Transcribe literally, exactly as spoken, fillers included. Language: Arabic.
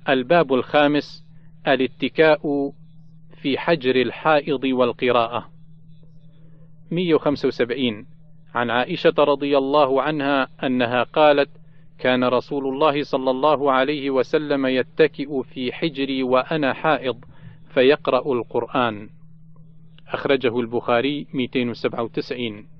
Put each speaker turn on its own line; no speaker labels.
الباب الخامس: الاتكاء في حجر الحائض والقراءة. مئة وخمسة وسبعين. عن عائشة رضي الله عنها أنها قالت: كان رسول الله صلى الله عليه وسلم يتكئ في حجري وأنا حائض فيقرأ القرآن. أخرجه البخاري مئتين وسبعة وتسعين.